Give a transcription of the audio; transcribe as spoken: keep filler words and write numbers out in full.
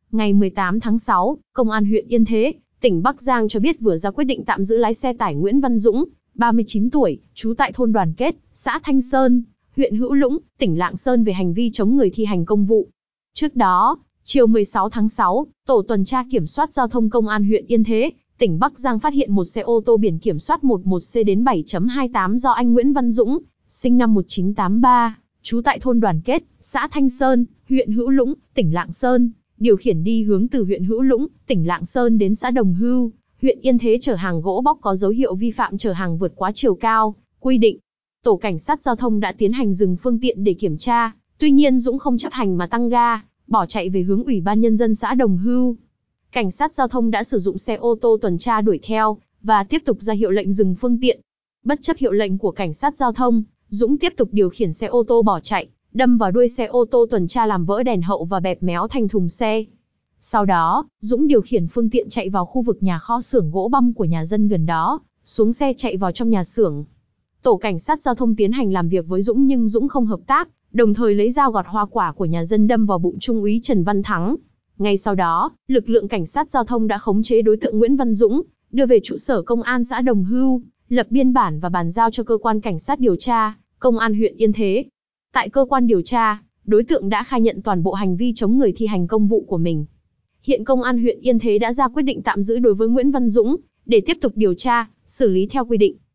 Ngày mười tám tháng sáu, Công an huyện Yên Thế, tỉnh Bắc Giang cho biết vừa ra quyết định tạm giữ lái xe tải Nguyễn Văn Dũng, ba mươi chín tuổi, trú tại thôn Đoàn Kết, xã Thanh Sơn, huyện Hữu Lũng, tỉnh Lạng Sơn về hành vi chống người thi hành công vụ. Trước đó, chiều mười sáu tháng sáu, tổ tuần tra kiểm soát giao thông Công an huyện Yên Thế, tỉnh Bắc Giang phát hiện một xe ô tô biển kiểm soát một một C bảy hai tám do anh Nguyễn Văn Dũng, sinh năm một nghìn chín trăm tám mươi ba, trú tại thôn Đoàn Kết, xã Thanh Sơn, huyện Hữu Lũng, tỉnh Lạng Sơn, điều khiển đi hướng từ huyện Hữu Lũng, tỉnh Lạng Sơn đến xã Đồng Hưu, huyện Yên Thế chở hàng gỗ bóc có dấu hiệu vi phạm chở hàng vượt quá chiều cao quy định. Tổ cảnh sát giao thông đã tiến hành dừng phương tiện để kiểm tra, tuy nhiên Dũng không chấp hành mà tăng ga, bỏ chạy về hướng Ủy ban Nhân dân xã Đồng Hưu. Cảnh sát giao thông đã sử dụng xe ô tô tuần tra đuổi theo, và tiếp tục ra hiệu lệnh dừng phương tiện. Bất chấp hiệu lệnh của cảnh sát giao thông, Dũng tiếp tục điều khiển xe ô tô bỏ chạy, đâm vào đuôi xe ô tô tuần tra làm vỡ đèn hậu và bẹp méo thành thùng xe. Sau đó, Dũng điều khiển phương tiện chạy vào khu vực nhà kho xưởng gỗ băm của nhà dân gần đó, xuống xe chạy vào trong nhà xưởng. Tổ cảnh sát giao thông tiến hành làm việc với Dũng nhưng Dũng không hợp tác, đồng thời lấy dao gọt hoa quả của nhà dân đâm vào bụng Trung úy Trần Văn Thắng. Ngay sau đó, lực lượng cảnh sát giao thông đã khống chế đối tượng Nguyễn Văn Dũng, đưa về trụ sở công an xã Đồng Hưu, lập biên bản và bàn giao cho cơ quan cảnh sát điều tra, Công an huyện Yên Thế. Tại cơ quan điều tra, đối tượng đã khai nhận toàn bộ hành vi chống người thi hành công vụ của mình. Hiện Công an huyện Yên Thế đã ra quyết định tạm giữ đối với Nguyễn Văn Dũng, để tiếp tục điều tra, xử lý theo quy định.